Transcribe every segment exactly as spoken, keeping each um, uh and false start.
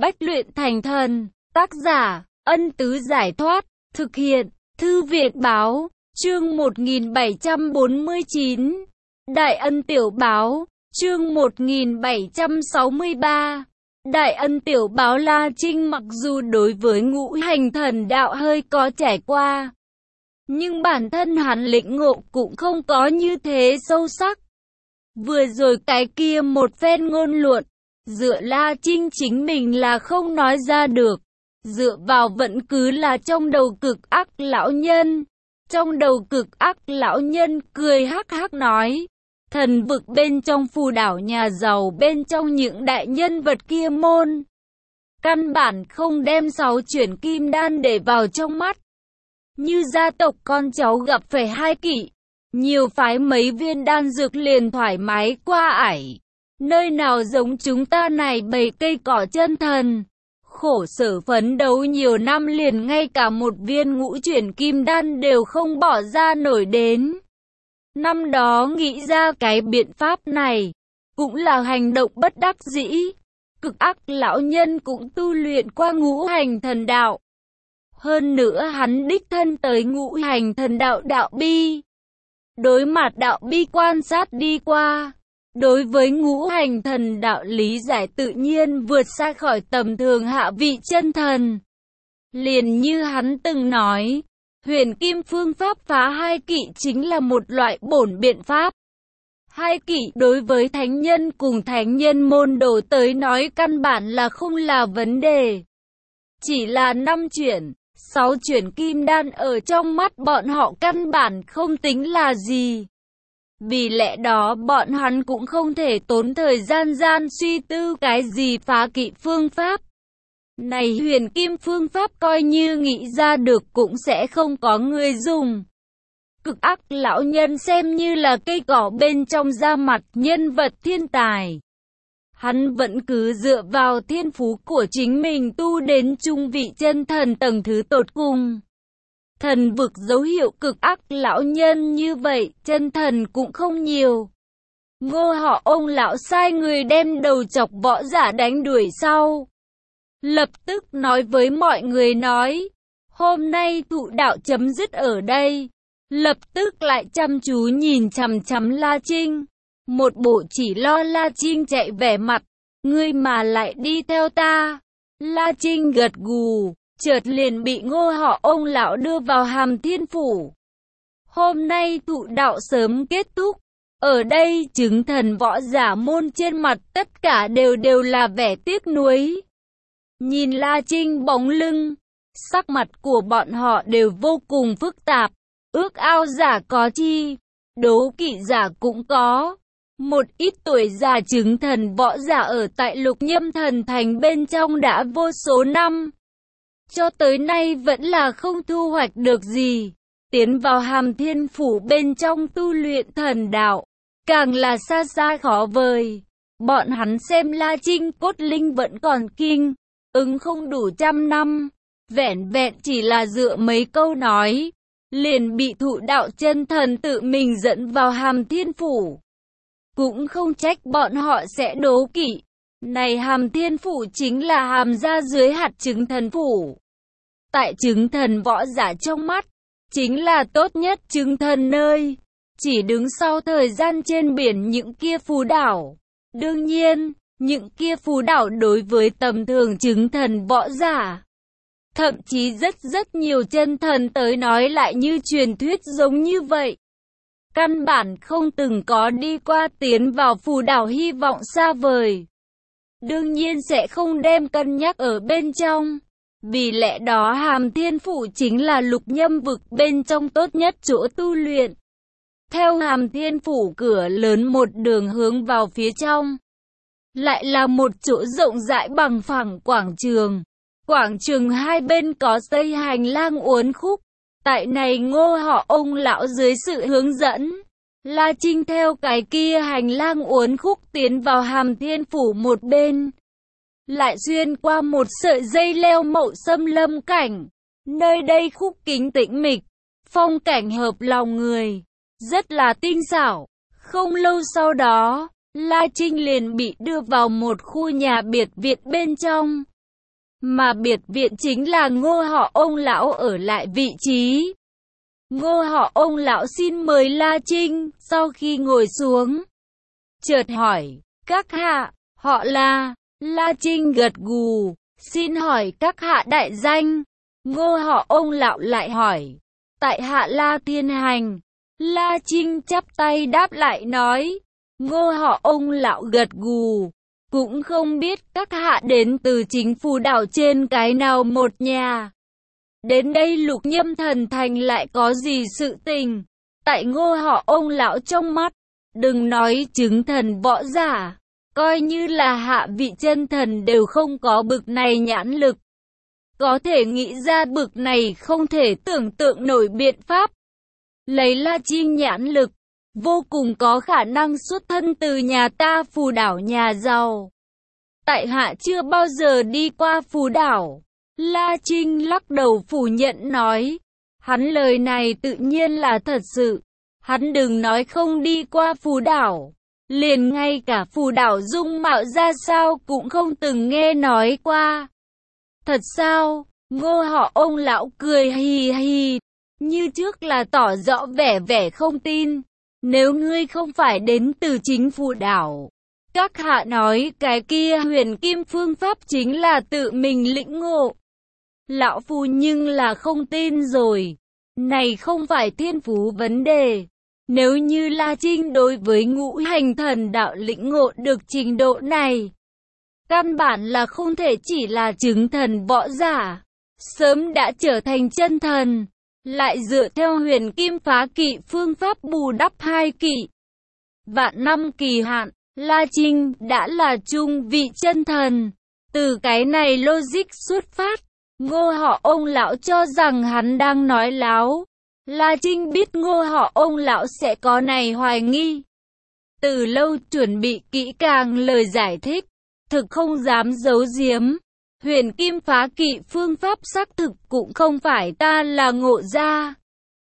bách luyện thành thần. Tác giả, Ân Tứ Giải Thoát. Thực hiện, Thư viện Báo. Chương một nghìn bảy trăm bốn mươi chín. Đại Ân Tiểu Báo. Chương một nghìn bảy trăm sáu mươi ba. Đại Ân Tiểu Báo. La Trinh mặc dù đối với ngũ hành thần đạo hơi có trải qua, nhưng bản thân hắn lĩnh ngộ cũng không có như thế sâu sắc. Vừa rồi cái kia một phen ngôn luận, dựa La Trinh chính mình là không nói ra được, dựa vào vẫn cứ là trong đầu cực ác lão nhân. Trong đầu cực ác lão nhân cười hắc hắc nói, thần vực bên trong phù đảo nhà giàu bên trong những đại nhân vật kia môn, căn bản không đem sáu chuyển kim đan để vào trong mắt. Như gia tộc con cháu gặp phải hai kỵ, nhiều phái mấy viên đan dược liền thoải mái qua ải. Nơi nào giống chúng ta này bầy cây cỏ chân thần, khổ sở phấn đấu nhiều năm liền ngay cả một viên ngũ chuyển kim đan đều không bỏ ra nổi đến. Năm đó nghĩ ra cái biện pháp này, cũng là hành động bất đắc dĩ. Cực ác lão nhân cũng tu luyện qua ngũ hành thần đạo. Hơn nữa hắn đích thân tới ngũ hành thần đạo đạo bi. Đối mặt đạo bi quan sát đi qua, đối với ngũ hành thần đạo lý giải tự nhiên vượt xa khỏi tầm thường hạ vị chân thần. Liền như hắn từng nói, huyền kim phương pháp phá hai kỵ chính là một loại bổn biện pháp. Hai kỵ đối với thánh nhân cùng thánh nhân môn đồ tới nói căn bản là không là vấn đề. Chỉ là năm chuyển, sáu chuyển kim đan ở trong mắt bọn họ căn bản không tính là gì. Vì lẽ đó bọn hắn cũng không thể tốn thời gian gian suy tư cái gì phá kỵ phương pháp. Này huyền kim phương pháp coi như nghĩ ra được cũng sẽ không có người dùng. Cực ác lão nhân xem như là cây cỏ bên trong da mặt nhân vật thiên tài. Hắn vẫn cứ dựa vào thiên phú của chính mình tu đến trung vị chân thần tầng thứ tột cùng. Thần vực dấu hiệu cực ác lão nhân như vậy, chân thần cũng không nhiều. Ngô họ ông lão sai người đem đầu chọc võ giả đánh đuổi sau. Lập tức nói với mọi người nói, hôm nay thụ đạo chấm dứt ở đây. Lập tức lại chăm chú nhìn chằm chằm La Trinh. Một bộ chỉ lo La Trinh chạy vẻ mặt, ngươi mà lại đi theo ta. La Trinh gật gù, chợt liền bị ngô họ ông lão đưa vào Hàm Thiên Phủ. Hôm nay thụ đạo sớm kết thúc. Ở đây chứng thần võ giả môn trên mặt tất cả đều đều là vẻ tiếc nuối. Nhìn La Trinh bóng lưng, sắc mặt của bọn họ đều vô cùng phức tạp. Ước ao giả có chi, đố kỵ giả cũng có. Một ít tuổi già chứng thần võ giả ở tại Lục Nhâm Thần Thành bên trong đã vô số năm. Cho tới nay vẫn là không thu hoạch được gì. Tiến vào Hàm Thiên Phủ bên trong tu luyện thần đạo, càng là xa xa khó vời. Bọn hắn xem La Trinh cốt linh vẫn còn kinh, ứng không đủ trăm năm. Vẻn vẹn chỉ là dựa mấy câu nói, liền bị thụ đạo chân thần tự mình dẫn vào Hàm Thiên Phủ. Cũng không trách bọn họ sẽ đố kỵ. Này Hàm Thiên Phủ chính là hàm gia dưới hạt chứng thần phủ. Tại chứng thần võ giả trong mắt, chính là tốt nhất chứng thần nơi. Chỉ đứng sau thời gian trên biển những kia phù đảo. Đương nhiên, những kia phù đảo đối với tầm thường chứng thần võ giả, thậm chí rất rất nhiều chân thần tới nói lại như truyền thuyết giống như vậy. Căn bản không từng có đi qua tiến vào phù đảo hy vọng xa vời. Đương nhiên sẽ không đem cân nhắc ở bên trong. Vì lẽ đó Hàm Thiên Phủ chính là lục nhâm vực bên trong tốt nhất chỗ tu luyện. Theo Hàm Thiên Phủ cửa lớn một đường hướng vào phía trong, lại là một chỗ rộng rãi bằng phẳng quảng trường. Quảng trường hai bên có xây hành lang uốn khúc. Tại này ngô họ ông lão dưới sự hướng dẫn, La Trinh theo cái kia hành lang uốn khúc tiến vào Hàm Thiên Phủ một bên. Lại xuyên qua một sợi dây leo mậu xâm lâm cảnh. Nơi đây khúc kính tĩnh mịch, phong cảnh hợp lòng người, rất là tinh xảo. Không lâu sau đó, La Trinh liền bị đưa vào một khu nhà biệt viện bên trong. mà biệt viện chính là Ngô họ ông lão ở lại vị trí. Ngô họ ông lão xin mời La Trinh, sau khi ngồi xuống, chợt hỏi, các hạ, họ La. La Trinh gật gù, xin hỏi các hạ đại danh. Ngô họ ông lão lại hỏi, tại hạ La Thiên Hành. La Trinh chắp tay đáp lại nói, Ngô họ ông lão gật gù, cũng không biết các hạ đến từ chính phủ đảo trên cái nào một nhà. Đến đây Lục Nhâm Thần Thành lại có gì sự tình? Tại Ngô họ ông lão trong mắt, đừng nói chứng thần võ giả, coi như là hạ vị chân thần đều không có bực này nhãn lực. Có thể nghĩ ra bực này không thể tưởng tượng nổi biện pháp. Lấy La Trinh nhãn lực, vô cùng có khả năng xuất thân từ nhà ta phù đảo nhà giàu. Tại hạ chưa bao giờ đi qua phù đảo. La Trinh lắc đầu phủ nhận nói, hắn lời này tự nhiên là thật sự. Hắn đừng nói không đi qua phù đảo, liền ngay cả phù đảo dung mạo ra sao cũng không từng nghe nói qua. Thật sao? Ngô họ ông lão cười hì hì, như trước là tỏ rõ vẻ vẻ không tin. Nếu ngươi không phải đến từ chính phù đảo, các hạ nói cái kia huyền kim phương pháp chính là tự mình lĩnh ngộ. Lão phu nhưng là không tin rồi. Này không phải thiên phú vấn đề. Nếu như La Trinh đối với ngũ hành thần đạo lĩnh ngộ được trình độ này, căn bản là không thể chỉ là chứng thần võ giả, sớm đã trở thành chân thần. Lại dựa theo huyền kim phá kỵ phương pháp bù đắp hai kỵ vạn năm kỳ hạn, La Trinh đã là trung vị chân thần. Từ cái này logic xuất phát, Ngô họ ông lão cho rằng hắn đang nói láo. La Trinh biết Ngô họ ông lão sẽ có này hoài nghi, từ lâu chuẩn bị kỹ càng lời giải thích, thực không dám giấu giếm. Huyền kim phá kỵ phương pháp xác thực cũng không phải ta là ngộ ra,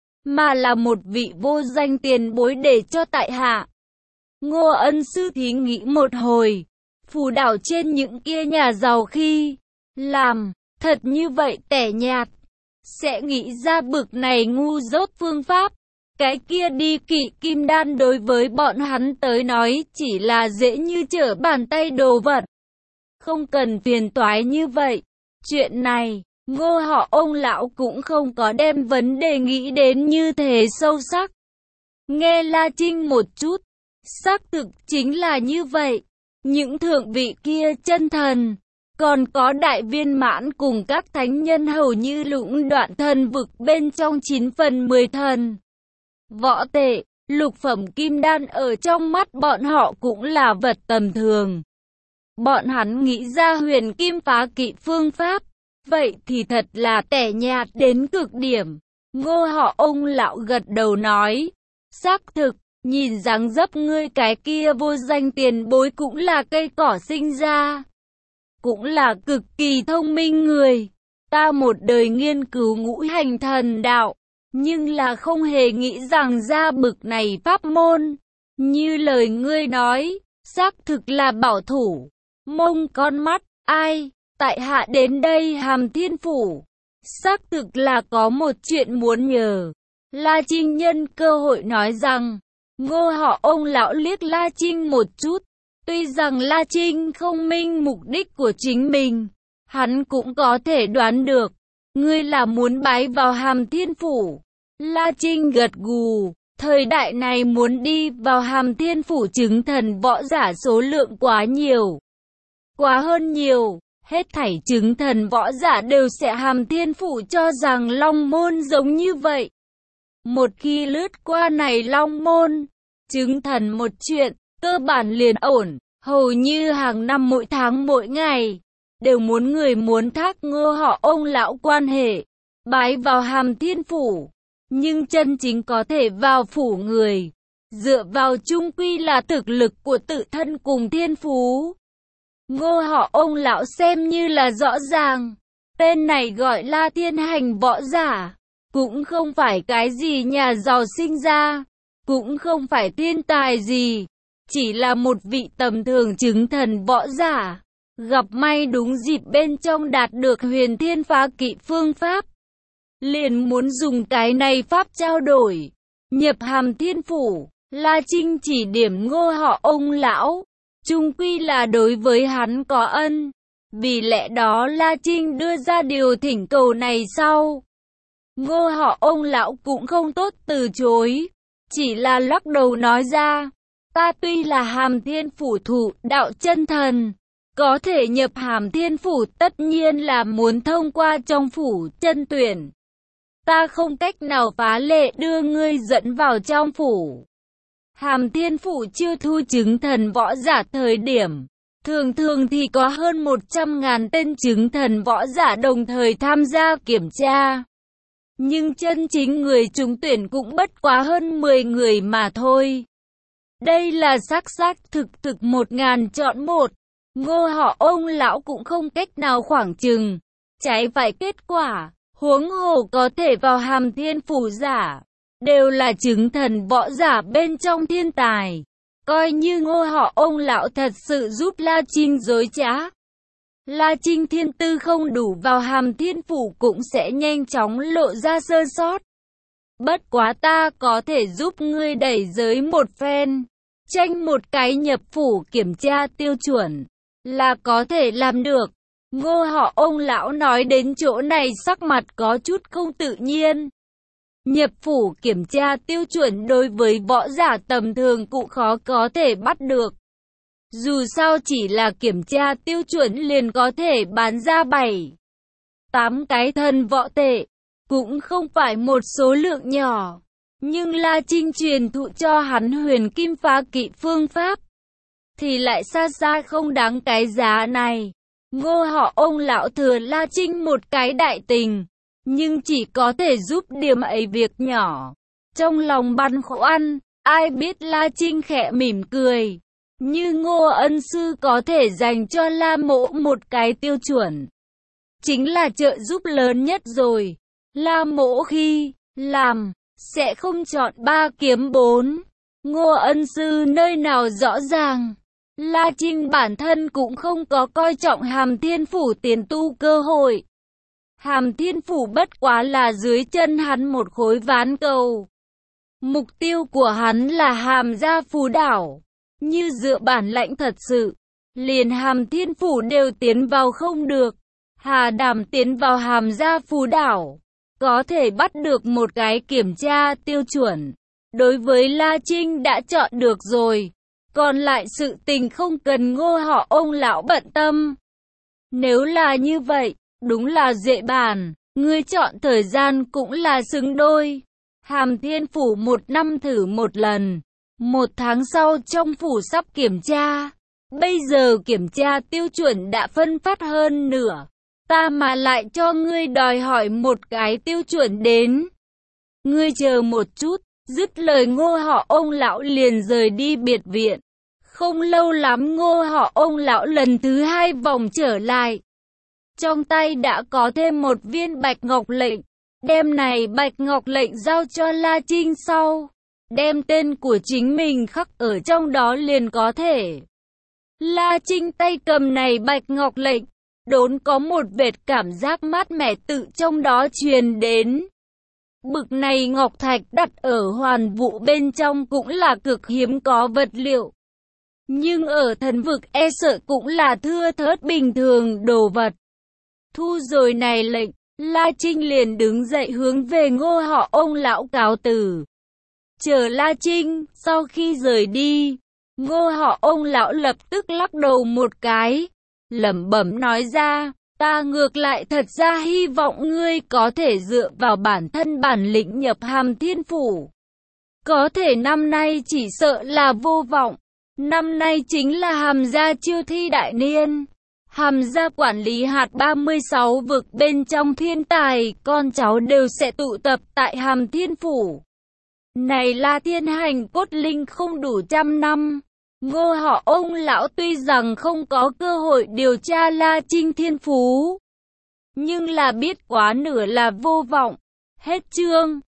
mà là một vị vô danh tiền bối để cho tại hạ. Ngô ân sư thí nghĩ một hồi, phù đảo trên những kia nhà giàu khi làm thật như vậy tẻ nhạt, sẽ nghĩ ra bực này ngu dốt phương pháp. Cái kia đi kỵ kim đan đối với bọn hắn tới nói chỉ là dễ như trở bàn tay đồ vật, không cần phiền toái như vậy. Chuyện này, Ngô họ ông lão cũng không có đem vấn đề nghĩ đến như thế sâu sắc. Nghe La Trinh một chút, xác thực chính là như vậy. Những thượng vị kia chân thần, còn có đại viên mãn cùng các thánh nhân hầu như lũng đoạn thần vực bên trong chín phần mười thần võ tệ, lục phẩm kim đan ở trong mắt bọn họ cũng là vật tầm thường. Bọn hắn nghĩ ra huyền kim phá kỵ phương pháp, vậy thì thật là tẻ nhạt đến cực điểm. Ngô họ ông lão gật đầu nói, xác thực, nhìn dáng dấp ngươi cái kia vô danh tiền bối cũng là cây cỏ sinh ra, cũng là cực kỳ thông minh người. Ta một đời nghiên cứu ngũ hành thần đạo, nhưng là không hề nghĩ rằng ra bực này pháp môn. Như lời ngươi nói, xác thực là bảo thủ, mông con mắt, ai, tại hạ đến đây Hàm Thiên Phủ, xác thực là có một chuyện muốn nhờ. La Trinh nhân cơ hội nói rằng, Ngô họ ông lão liếc La Trinh một chút, tuy rằng La Trinh không minh mục đích của chính mình, hắn cũng có thể đoán được, ngươi là muốn bái vào Hàm Thiên Phủ. La Trinh gật gù, thời đại này muốn đi vào Hàm Thiên Phủ chứng thần võ giả số lượng quá nhiều, quá hơn nhiều. Hết thảy chứng thần võ giả đều sẽ Hàm Thiên Phủ cho rằng Long Môn giống như vậy. Một khi lướt qua này Long Môn, chứng thần một chuyện, cơ bản liền ổn. Hầu như hàng năm mỗi tháng mỗi ngày, đều muốn người muốn thác Ngô họ ông lão quan hệ, bái vào Hàm Thiên Phủ. Nhưng chân chính có thể vào phủ người, dựa vào chung quy là thực lực của tự thân cùng thiên phú. Ngô họ ông lão xem như là rõ ràng, tên này gọi là Thiên Hành võ giả, cũng không phải cái gì nhà giàu sinh ra, cũng không phải thiên tài gì, chỉ là một vị tầm thường chứng thần võ giả. Gặp may đúng dịp bên trong đạt được huyền thiên phá kỵ phương pháp. Liền muốn dùng cái này pháp trao đổi. Nhập Hàm Thiên Phủ, La Trinh chỉ điểm Ngô họ ông lão. Chung quy là đối với hắn có ân. Vì lẽ đó La Trinh đưa ra điều thỉnh cầu này sau. Ngô họ ông lão cũng không tốt từ chối. Chỉ là lắc đầu nói ra. Ta tuy là Hàm Thiên Phủ thủ đạo chân thần. Có thể nhập Hàm Thiên Phủ tất nhiên là muốn thông qua trong phủ chân tuyển. Ta không cách nào phá lệ đưa ngươi dẫn vào trong phủ. Hàm Thiên Phủ chưa thu chứng thần võ giả thời điểm. Thường thường thì có hơn một trăm ngàn tên chứng thần võ giả đồng thời tham gia kiểm tra. Nhưng chân chính người trúng tuyển cũng bất quá hơn mười người mà thôi. Đây là xác xác thực thực một ngàn chọn một. Ngô họ ông lão cũng không cách nào khoảng chừng. Trái phải kết quả, huống hồ có thể vào Hàm Thiên Phủ giả. Đều là chứng thần võ giả bên trong thiên tài. Coi như Ngô họ ông lão thật sự giúp La Trinh dối trá. La Trinh thiên tư không đủ vào Hàm Thiên Phủ cũng sẽ nhanh chóng lộ ra sơ sót. Bất quá ta có thể giúp ngươi đẩy giới một phen. Tranh một cái nhập phủ kiểm tra tiêu chuẩn. Là có thể làm được. Ngô họ ông lão nói đến chỗ này sắc mặt có chút không tự nhiên. Nhập phủ kiểm tra tiêu chuẩn đối với võ giả tầm thường cũng khó có thể bắt được. Dù sao chỉ là kiểm tra tiêu chuẩn liền có thể bán ra bảy, tám cái thần võ tệ. Cũng không phải một số lượng nhỏ. Nhưng La Trinh truyền thụ cho hắn huyền kim phá kỵ phương pháp. Thì lại xa xa không đáng cái giá này. Ngô họ ông lão thừa La Trinh một cái đại tình. Nhưng chỉ có thể giúp điểm ấy việc nhỏ. Trong lòng băn khoăn, ai biết La Trinh khẽ mỉm cười. Như Ngô ân sư có thể dành cho La mỗ một cái tiêu chuẩn. Chính là trợ giúp lớn nhất rồi. La mỗ khi làm, sẽ không chọn ba kiếm bốn. Ngô ân sư nơi nào rõ ràng. La Trinh bản thân cũng không có coi trọng Hàm Thiên Phủ tiền tu cơ hội. Hàm Thiên Phủ bất quá là dưới chân hắn một khối ván cầu. Mục tiêu của hắn là Hàm gia Phú Đảo. Như dựa bản lãnh thật sự, liền Hàm Thiên Phủ đều tiến vào không được. Hà Đàm tiến vào Hàm gia Phú Đảo, có thể bắt được một cái kiểm tra tiêu chuẩn. Đối với La Trinh đã chọn được rồi. Còn lại sự tình không cần Ngô họ ông lão bận tâm. Nếu là như vậy, đúng là dễ bàn. Ngươi chọn thời gian cũng là xứng đôi. Hàm Thiên Phủ một năm thử một lần. Một tháng sau trong phủ sắp kiểm tra. Bây giờ kiểm tra tiêu chuẩn đã phân phát hơn nửa. Ta mà lại cho ngươi đòi hỏi một cái tiêu chuẩn đến. Ngươi chờ một chút. Dứt lời Ngô họ ông lão liền rời đi biệt viện. Không lâu lắm Ngô họ ông lão lần thứ hai vòng trở lại. Trong tay đã có thêm một viên bạch ngọc lệnh. Đem này bạch ngọc lệnh giao cho La Trinh sau. Đem tên của chính mình khắc ở trong đó liền có thể. La Trinh tay cầm này bạch ngọc lệnh. Đốn có một vệt cảm giác mát mẻ tự trong đó truyền đến. Bực này ngọc thạch đặt ở hoàn vũ bên trong cũng là cực hiếm có vật liệu. Nhưng ở thần vực e sợ cũng là thưa thớt bình thường đồ vật. Thu rồi này lệnh, La Trinh liền đứng dậy hướng về Ngô họ ông lão cáo từ. Chờ La Trinh, sau khi rời đi, Ngô họ ông lão lập tức lắc đầu một cái, lẩm bẩm nói ra, ta ngược lại thật ra hy vọng ngươi có thể dựa vào bản thân bản lĩnh nhập Hàm Thiên Phủ. Có thể năm nay chỉ sợ là vô vọng. Năm nay chính là Hàm gia chiêu thi đại niên. Hàm gia quản lý hạt ba mươi sáu vực bên trong thiên tài, con cháu đều sẽ tụ tập tại Hàm Thiên Phủ. Này là thiên hành cốt linh không đủ trăm năm. Ngô họ ông lão tuy rằng không có cơ hội điều tra La Trinh thiên phú, nhưng là biết quá nửa là vô vọng. Hết chương.